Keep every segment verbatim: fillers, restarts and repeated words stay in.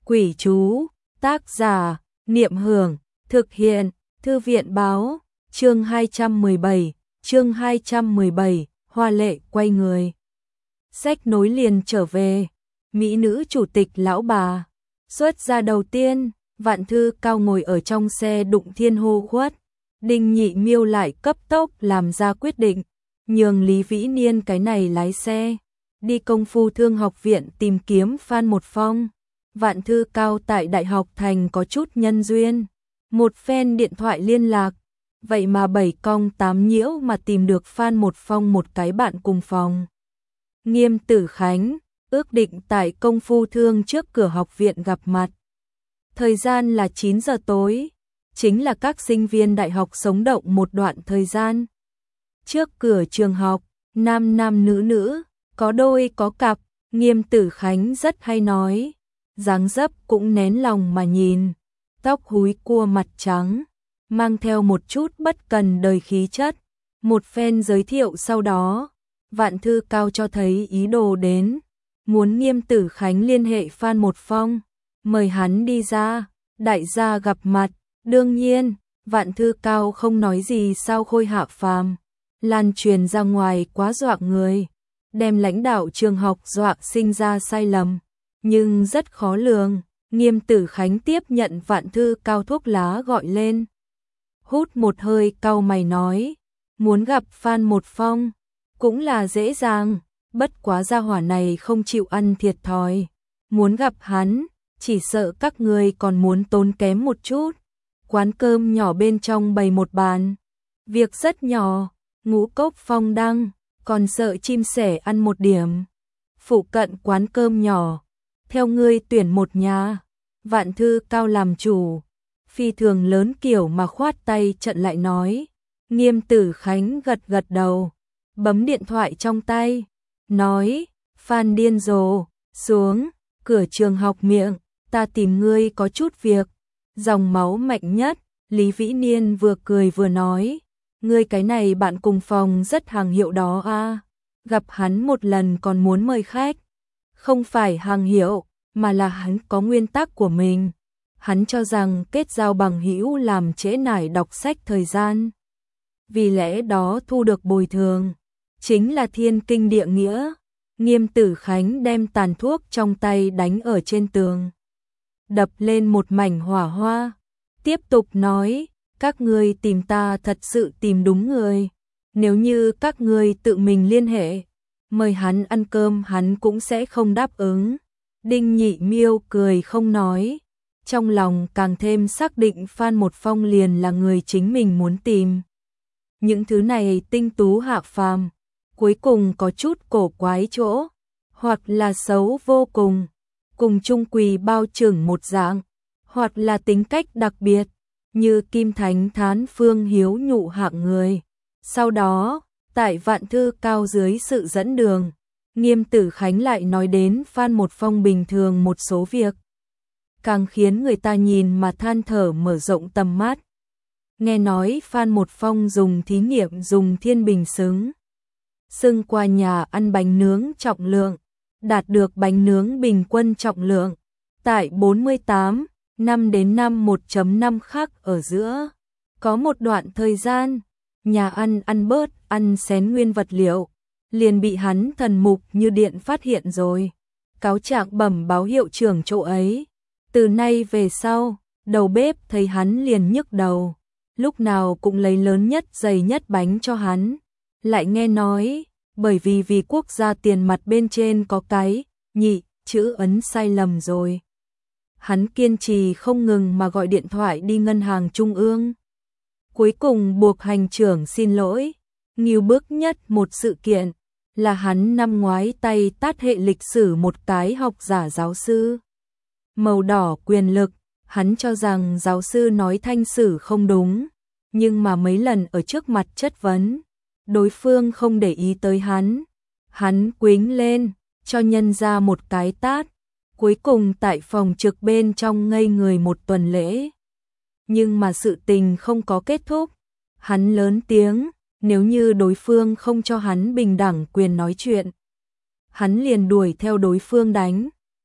Quỷ chú, tác giả, Niệm Hưởng, thực hiện, Thư viện báo, chương hai trăm mười bảy, chương hai trăm mười bảy, hoa lệ quay người. Sách nối liền trở về, mỹ nữ chủ tịch lão bà. Xuất ra đầu tiên, Vạn Thư Cao ngồi ở trong xe đụng thiên hô khuất. Đinh Nhị Miêu lại cấp tốc làm ra quyết định, nhường Lý Vĩ Niên cái này lái xe, đi Công Phu Thương học viện tìm kiếm Phan Một Phong. Vạn Thư Cao tại Đại học Thành có chút nhân duyên, một phen điện thoại liên lạc, vậy mà bảy cong tám nhiễu mà tìm được Phan Một Phong một cái bạn cùng phòng. Nghiêm Tử Khánh, ước định tại Công Phu Thương trước cửa học viện gặp mặt. Thời gian là chín giờ tối, chính là các sinh viên đại học sống động một đoạn thời gian. Trước cửa trường học, nam nam nữ nữ, có đôi có cặp, Nghiêm Tử Khánh rất hay nói, dáng dấp cũng nén lòng mà nhìn, tóc húi cua mặt trắng, mang theo một chút bất cần đời khí chất. Một phen giới thiệu sau đó, Vạn Thư Cao cho thấy ý đồ đến, muốn Nghiêm Tử Khánh liên hệ Phan Một Phong, mời hắn đi ra, đại gia gặp mặt. Đương nhiên, Vạn Thư Cao không nói gì sao Khôi Hạ Phàm, lan truyền ra ngoài quá dọa người, đem lãnh đạo trường học dọa sinh ra sai lầm, nhưng rất khó lường. Nghiêm Tử Khánh tiếp nhận Vạn Thư Cao thuốc lá gọi lên, hút một hơi cau mày nói, muốn gặp Phan Một Phong, cũng là dễ dàng, bất quá gia hỏa này không chịu ăn thiệt thòi, muốn gặp hắn, chỉ sợ các người còn muốn tốn kém một chút. Quán cơm nhỏ bên trong bày một bàn, việc rất nhỏ, ngũ cốc phong đăng, còn sợ chim sẻ ăn một điểm. Phụ cận quán cơm nhỏ, theo ngươi tuyển một nhà. Vạn Thư Cao làm chủ, phi thường lớn kiểu mà khoát tay trận lại nói. Nghiêm Tử Khánh gật gật đầu, bấm điện thoại trong tay, nói, Phan điên rồ, xuống, cửa trường học miệng, ta tìm ngươi có chút việc. Dòng máu mạnh nhất, Lý Vĩ Niên vừa cười vừa nói, ngươi cái này bạn cùng phòng rất hàng hiệu đó a, gặp hắn một lần còn muốn mời khách. Không phải hàng hiệu, mà là hắn có nguyên tắc của mình. Hắn cho rằng kết giao bằng hữu làm trễ nải đọc sách thời gian. Vì lẽ đó thu được bồi thường, chính là thiên kinh địa nghĩa. Nghiêm Tử Khánh đem tàn thuốc trong tay đánh ở trên tường, đập lên một mảnh hỏa hoa, tiếp tục nói, các ngươi tìm ta thật sự tìm đúng người, nếu như các ngươi tự mình liên hệ, mời hắn ăn cơm hắn cũng sẽ không đáp ứng. Đinh Nhị Miêu cười không nói, trong lòng càng thêm xác định Phan Một Phong liền là người chính mình muốn tìm. Những thứ này tinh tú hạ phàm, cuối cùng có chút cổ quái chỗ, hoặc là xấu vô cùng, cùng chung quỳ bao trừng một dạng, hoặc là tính cách đặc biệt, như Kim Thánh Thán Phương hiếu nhụ hạng người. Sau đó, tại Vạn Thư Cao dưới sự dẫn đường, Nghiêm Tử Khánh lại nói đến Phan Một Phong bình thường một số việc, càng khiến người ta nhìn mà than thở mở rộng tầm mắt. Nghe nói Phan Một Phong dùng thí nghiệm dùng thiên bình xứng, xưng qua nhà ăn bánh nướng trọng lượng, đạt được bánh nướng bình quân trọng lượng tại bốn mươi tám, năm đến năm một phẩy năm khắc ở giữa. Có một đoạn thời gian, nhà ăn ăn bớt ăn xén nguyên vật liệu, liền bị hắn thần mục như điện phát hiện rồi. Cáo trạng bẩm báo hiệu trưởng chỗ ấy. Từ nay về sau, đầu bếp thấy hắn liền nhức đầu, lúc nào cũng lấy lớn nhất dày nhất bánh cho hắn. Lại nghe nói, bởi vì vì quốc gia tiền mặt bên trên có cái nhị chữ ấn sai lầm rồi. Hắn kiên trì không ngừng mà gọi điện thoại đi ngân hàng trung ương. Cuối cùng buộc hành trưởng xin lỗi. Nghiêu bức nhất một sự kiện là hắn năm ngoái tay tát hệ lịch sử một cái học giả giáo sư. Màu đỏ quyền lực, hắn cho rằng giáo sư nói thanh sử không đúng, nhưng mà mấy lần ở trước mặt chất vấn, đối phương không để ý tới hắn. Hắn quýnh lên, cho nhân ra một cái tát, cuối cùng tại phòng trực bên trong ngây người một tuần lễ. Nhưng mà sự tình không có kết thúc, hắn lớn tiếng, nếu như đối phương không cho hắn bình đẳng quyền nói chuyện, hắn liền đuổi theo đối phương đánh.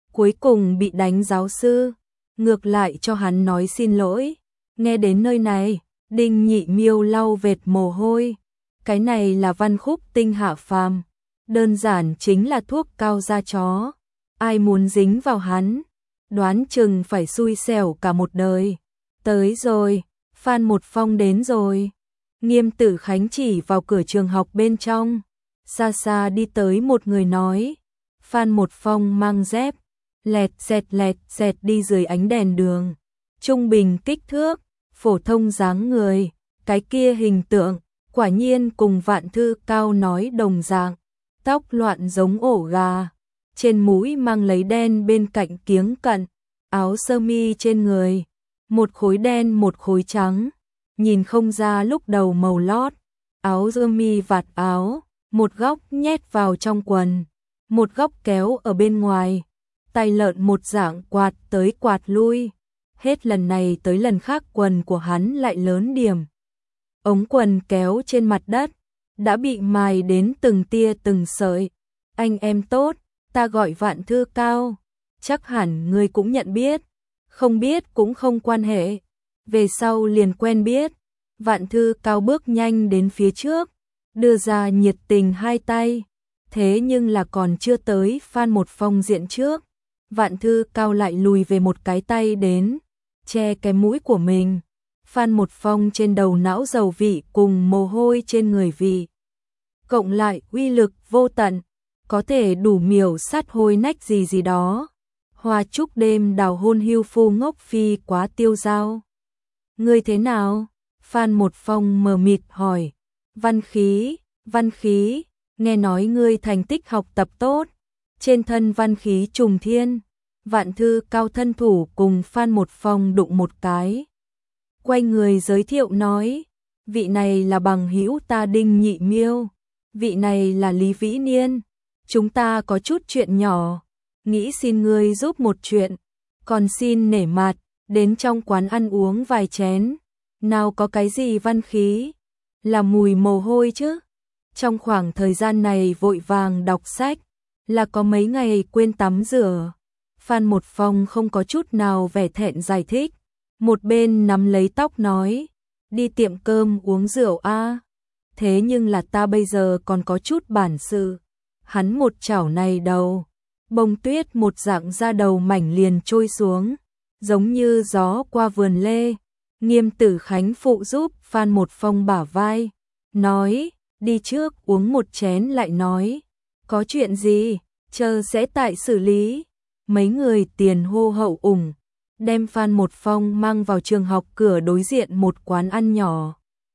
cuối cùng bị đánh giáo sư, ngược lại cho hắn nói xin lỗi. Nghe đến nơi này, Đinh Nhị Miêu lau vệt mồ hôi. Cái này là văn khúc tinh hạ phàm, đơn giản chính là thuốc cao da chó. Ai muốn dính vào hắn, đoán chừng phải xui xẻo cả một đời. Tới rồi, Phan Một Phong đến rồi. Nghiêm Tử Khánh chỉ vào cửa trường học bên trong. Xa xa đi tới một người nói. Phan Một Phong mang dép, lẹt xẹt lẹt xẹt đi dưới ánh đèn đường. Trung bình kích thước, phổ thông dáng người, cái kia hình tượng, quả nhiên cùng Vạn Thư Cao nói đồng dạng. Tóc loạn giống ổ gà, trên mũi mang lấy đen bên cạnh kiếng cận, áo sơ mi trên người, một khối đen một khối trắng, nhìn không ra lúc đầu màu lót, áo sơ mi vạt áo, một góc nhét vào trong quần, một góc kéo ở bên ngoài, tay lợn một dạng quạt tới quạt lui, hết lần này tới lần khác quần của hắn lại lớn điểm. Ống quần kéo trên mặt đất, đã bị mài đến từng tia từng sợi. Anh em tốt, ta gọi Vạn Thư Cao, chắc hẳn ngươi cũng nhận biết, không biết cũng không quan hệ, về sau liền quen biết. Vạn Thư Cao bước nhanh đến phía trước, đưa ra nhiệt tình hai tay, thế nhưng là còn chưa tới Phan Một Phong diện trước, Vạn Thư Cao lại lùi về một cái tay đến, che cái mũi của mình. Phan Một Phong trên đầu não dầu vị cùng mồ hôi trên người vị, cộng lại uy lực vô tận, có thể đủ miểu sát hôi nách gì gì đó. Hoa trúc đêm đào hôn hưu phu ngốc phi quá tiêu dao. Ngươi thế nào? Phan Một Phong mờ mịt hỏi. Văn khí, văn khí, nghe nói ngươi thành tích học tập tốt, trên thân văn khí trùng thiên. Vạn Thư Cao thân thủ cùng Phan Một Phong đụng một cái, quay người giới thiệu nói, vị này là bằng hữu ta Đinh Nhị Miêu, vị này là Lý Vĩ Niên, chúng ta có chút chuyện nhỏ, nghĩ xin ngươi giúp một chuyện, còn xin nể mặt, đến trong quán ăn uống vài chén, nào có cái gì văn khí, là mùi mồ hôi chứ. Trong khoảng thời gian này vội vàng đọc sách, là có mấy ngày quên tắm rửa. Phan Một Phong không có chút nào vẻ thẹn giải thích, một bên nắm lấy tóc nói, đi tiệm cơm uống rượu a. Thế nhưng là ta bây giờ còn có chút bản sự. Hắn một chảo này đầu, bông tuyết một dạng ra đầu mảnh liền trôi xuống, giống như gió qua vườn lê. Nghiêm Tử Khánh phụ giúp Phan Một Phong bả vai, nói, đi trước uống một chén lại nói, có chuyện gì, chờ sẽ tại xử lý. Mấy người tiền hô hậu ủng, đem Phan Một Phong mang vào trường học cửa đối diện một quán ăn nhỏ.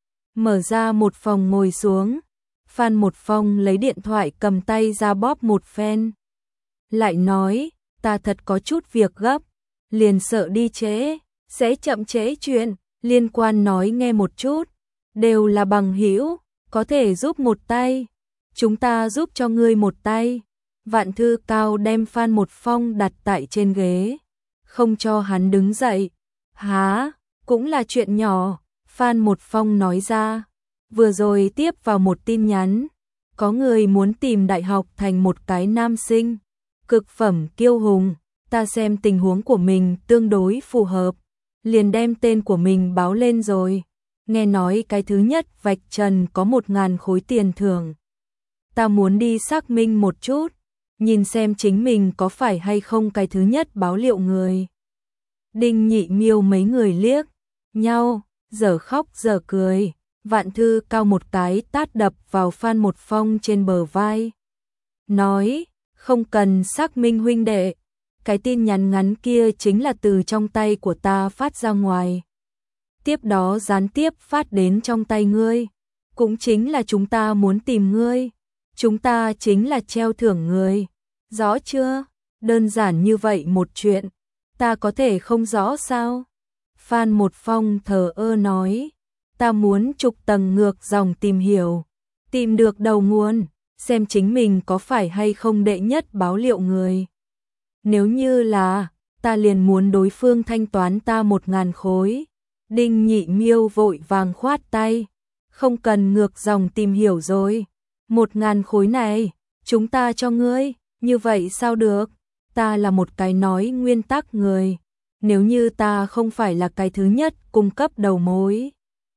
Mở ra một phòng ngồi xuống, Phan Một Phong lấy điện thoại cầm tay ra bóp một phen. Lại nói, ta thật có chút việc gấp, liền sợ đi trễ, sẽ chậm trễ chuyện, liên quan nói nghe một chút, đều là bằng hữu, có thể giúp một tay, chúng ta giúp cho ngươi một tay. Vạn Thư Cao đem Phan Một Phong đặt tại trên ghế, không cho hắn đứng dậy. Há, cũng là chuyện nhỏ, Phan Một Phong nói ra. Vừa rồi tiếp vào một tin nhắn, có người muốn tìm đại học thành một cái nam sinh, cực phẩm kiêu hùng, ta xem tình huống của mình tương đối phù hợp, liền đem tên của mình báo lên rồi. Nghe nói cái thứ nhất vạch trần có một ngàn khối tiền thưởng. Ta muốn đi xác minh một chút, nhìn xem chính mình có phải hay không cái thứ nhất báo liệu người. Đinh Nhị Miêu mấy người liếc nhau, giờ khóc giờ cười. Vạn Thư Cao một cái tát đập vào Phan Một Phong trên bờ vai, nói, không cần xác minh huynh đệ, cái tin nhắn ngắn kia chính là từ trong tay của ta phát ra ngoài, tiếp đó gián tiếp phát đến trong tay ngươi, cũng chính là chúng ta muốn tìm ngươi, chúng ta chính là treo thưởng người, rõ chưa? Đơn giản như vậy một chuyện, ta có thể không rõ sao? Phan Một Phong thờ ơ nói, ta muốn trục tầng ngược dòng tìm hiểu, tìm được đầu nguồn, xem chính mình có phải hay không đệ nhất báo liệu người. Nếu như là, ta liền muốn đối phương thanh toán ta một ngàn khối. Đinh Nhị Miêu vội vàng khoát tay, không cần ngược dòng tìm hiểu rồi, một ngàn khối này, chúng ta cho ngươi, như vậy sao được? ta là một cái nói nguyên tắc người. Nếu như ta không phải là cái thứ nhất cung cấp đầu mối,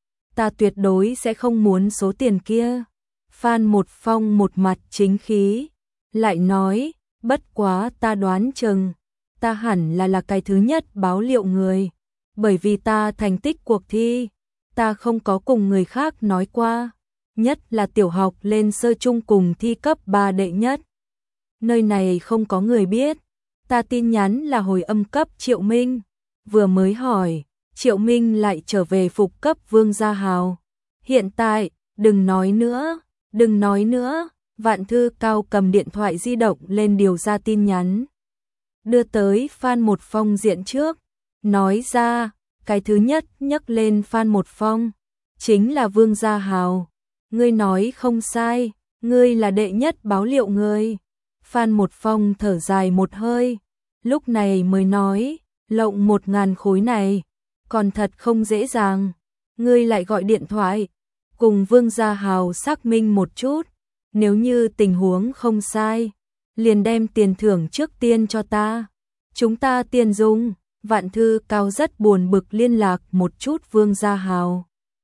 ta tuyệt đối sẽ không muốn số tiền kia. Phan Một Phong một mặt chính khí, lại nói, bất quá ta đoán chừng, ta hẳn là là cái thứ nhất báo liệu người, bởi vì ta thành tích cuộc thi, ta không có cùng người khác nói qua, nhất là tiểu học lên sơ trung cùng thi cấp ba đệ nhất. Nơi này không có người biết, ta tin nhắn là hồi âm cấp Triệu Minh, vừa mới hỏi, Triệu Minh lại trở về phục cấp Vương Gia Hào. Hiện tại, đừng nói nữa, đừng nói nữa, Vạn Thư Cao cầm điện thoại di động lên điều ra tin nhắn. Đưa tới Phan Một Phong diện trước, nói ra, cái thứ nhất nhắc lên Phan Một Phong, chính là Vương Gia Hào. Ngươi nói không sai, ngươi là đệ nhất báo liệu ngươi. Phan Một Phong thở dài một hơi, lúc này mới nói, lộng một ngàn khối này, còn thật không dễ dàng. Ngươi lại gọi điện thoại, cùng Vương Gia Hào xác minh một chút, nếu như tình huống không sai, liền đem tiền thưởng trước tiên cho ta. Chúng ta tiền dùng. Vạn Thư Cao rất buồn bực liên lạc một chút Vương Gia Hào.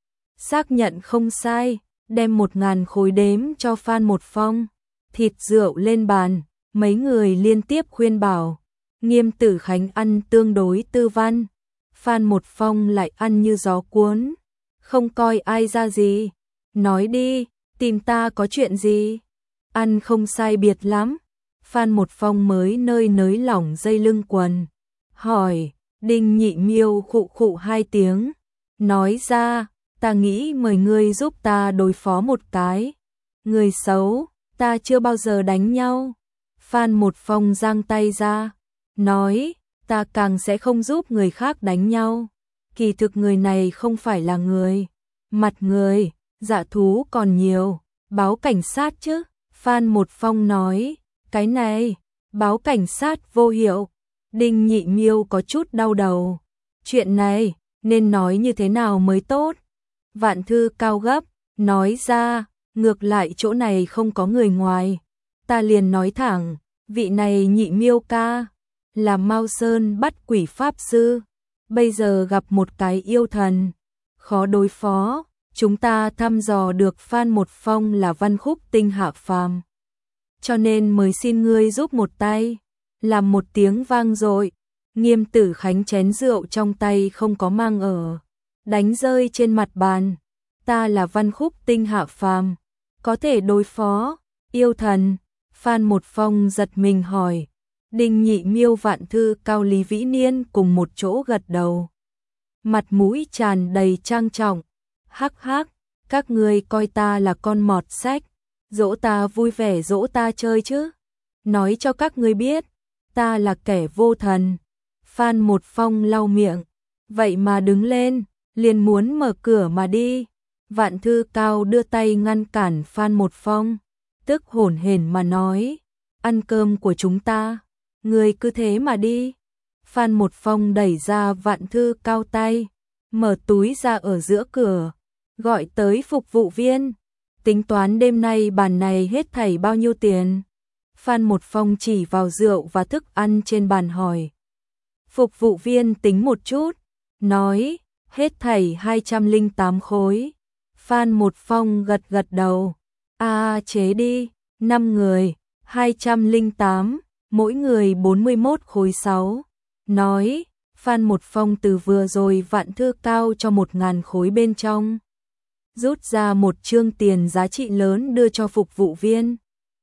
Xác nhận không sai, đem một ngàn khối đếm cho Phan Một Phong. Thịt rượu lên bàn, mấy người liên tiếp khuyên bảo. Nghiêm Tử Khánh ăn tương đối tư văn, Phan Một Phong lại ăn như gió cuốn, không coi ai ra gì. Nói đi, tìm ta có chuyện gì? Ăn không sai biệt lắm. Phan Một Phong mới nơi nới lỏng dây lưng quần. Hỏi, Đinh Nhị Miêu khụ khụ hai tiếng. Nói ra, ta nghĩ mời ngươi giúp ta đối phó một cái người xấu, ta chưa bao giờ đánh nhau. Phan Một Phong giang tay ra, nói, ta càng sẽ không giúp người khác đánh nhau. Kỳ thực người này không phải là người, mặt người, dạ thú còn nhiều, báo cảnh sát chứ. Phan Một Phong nói, cái này, báo cảnh sát vô hiệu. Đinh Nhị Miêu có chút đau đầu. Chuyện này, nên nói như thế nào mới tốt? Vạn Thư Cao gấp, nói ra, ngược lại chỗ này không có người ngoài. Ta liền nói thẳng, vị này Nhị Miêu ca, là Mao Sơn bắt quỷ pháp sư. Bây giờ gặp một cái yêu thần, khó đối phó. Chúng ta thăm dò được Phan Một Phong là văn khúc tinh hạ phàm, cho nên mới xin ngươi giúp một tay. Làm một tiếng vang dội, Nghiêm Tử Khánh chén rượu trong tay không có mang ở, đánh rơi trên mặt bàn. Ta là văn khúc tinh hạ phàm, có thể đối phó yêu thần. Phan Một Phong giật mình hỏi. Đinh Nhị Miêu, Vạn Thư Cao, Lý Vĩ Niên cùng một chỗ gật đầu, mặt mũi tràn đầy trang trọng. Hắc hắc, các ngươi coi ta là con mọt sách, dỗ ta vui vẻ dỗ ta chơi chứ. Nói cho các ngươi biết, ta là kẻ vô thần. Phan Một Phong lau miệng, vậy mà đứng lên, liền muốn mở cửa mà đi. Vạn Thư Cao đưa tay ngăn cản Phan Một Phong, tức hổn hển mà nói, ăn cơm của chúng ta, người cứ thế mà đi. Phan Một Phong đẩy ra Vạn Thư Cao tay, mở túi ra ở giữa cửa, gọi tới phục vụ viên, tính toán đêm nay bàn này hết thảy bao nhiêu tiền. Phan Một Phong chỉ vào rượu và thức ăn trên bàn hỏi. Phục vụ viên tính một chút, nói, hết thảy hai trăm lẻ tám khối. Phan Một Phong gật gật đầu, a à, chế đi, năm người, hai trăm lẻ tám, mỗi người bốn mươi mốt khối sáu. Nói, Phan Một Phong từ vừa rồi Vạn Thư Cao cho một ngàn khối bên trong, rút ra một chương tiền giá trị lớn đưa cho phục vụ viên.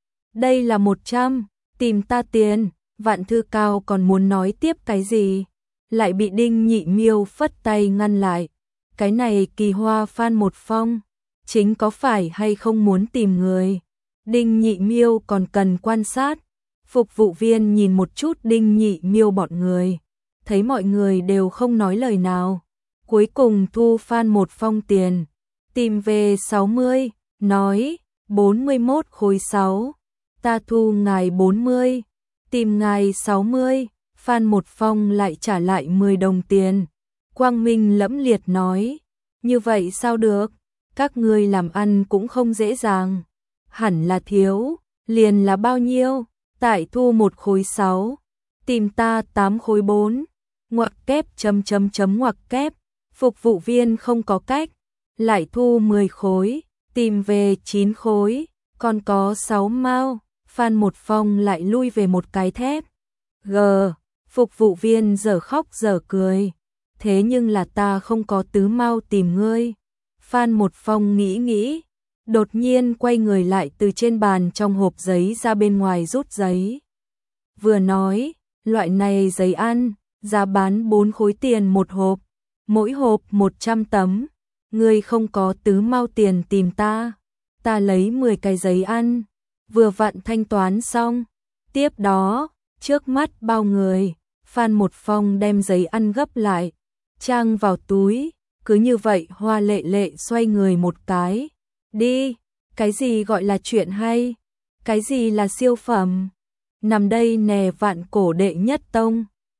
Đây là một trăm, tìm ta tiền. Vạn Thư Cao còn muốn nói tiếp cái gì, lại bị Đinh Nhị Miêu phất tay ngăn lại. Cái này kỳ hoa Phan Một Phong, chính có phải hay không muốn tìm người? Đinh Nhị Miêu còn cần quan sát. Phục vụ viên nhìn một chút Đinh Nhị Miêu bọn người, thấy mọi người đều không nói lời nào, cuối cùng thu Phan Một Phong tiền, tìm về sáu mươi, nói, bốn mươi mốt khối sáu, ta thu ngài bốn mươi, tìm ngài sáu mươi. Phan Một Phong lại trả lại mười đồng tiền. Quang Minh lẫm liệt nói, như vậy sao được, các ngươi làm ăn cũng không dễ dàng, hẳn là thiếu, liền là bao nhiêu, tại thu một khối sáu, tìm ta tám khối bốn, ngoặc kép chấm chấm chấm ngoặc kép, phục vụ viên không có cách, lại thu mười khối, tìm về chín khối, còn có sáu mao, Phan Một Phong lại lui về một cái thép. G, phục vụ viên giờ khóc giờ cười, thế nhưng là ta không có tứ mao tìm ngươi. Phan Một Phong nghĩ nghĩ, đột nhiên quay người lại từ trên bàn trong hộp giấy ra bên ngoài rút giấy. Vừa nói, loại này giấy ăn, giá bán bốn khối tiền một hộp, mỗi hộp một trăm tấm, ngươi không có tứ mao tiền tìm ta, ta lấy mười cái giấy ăn, vừa vặn thanh toán xong. Tiếp đó, trước mắt bao người, Phan Một Phong đem giấy ăn gấp lại, trang vào túi, cứ như vậy Hoa Lệ Lệ xoay người một cái, đi, cái gì gọi là chuyện hay, cái gì là siêu phẩm, nằm đây nè Vạn Cổ đệ nhất tông.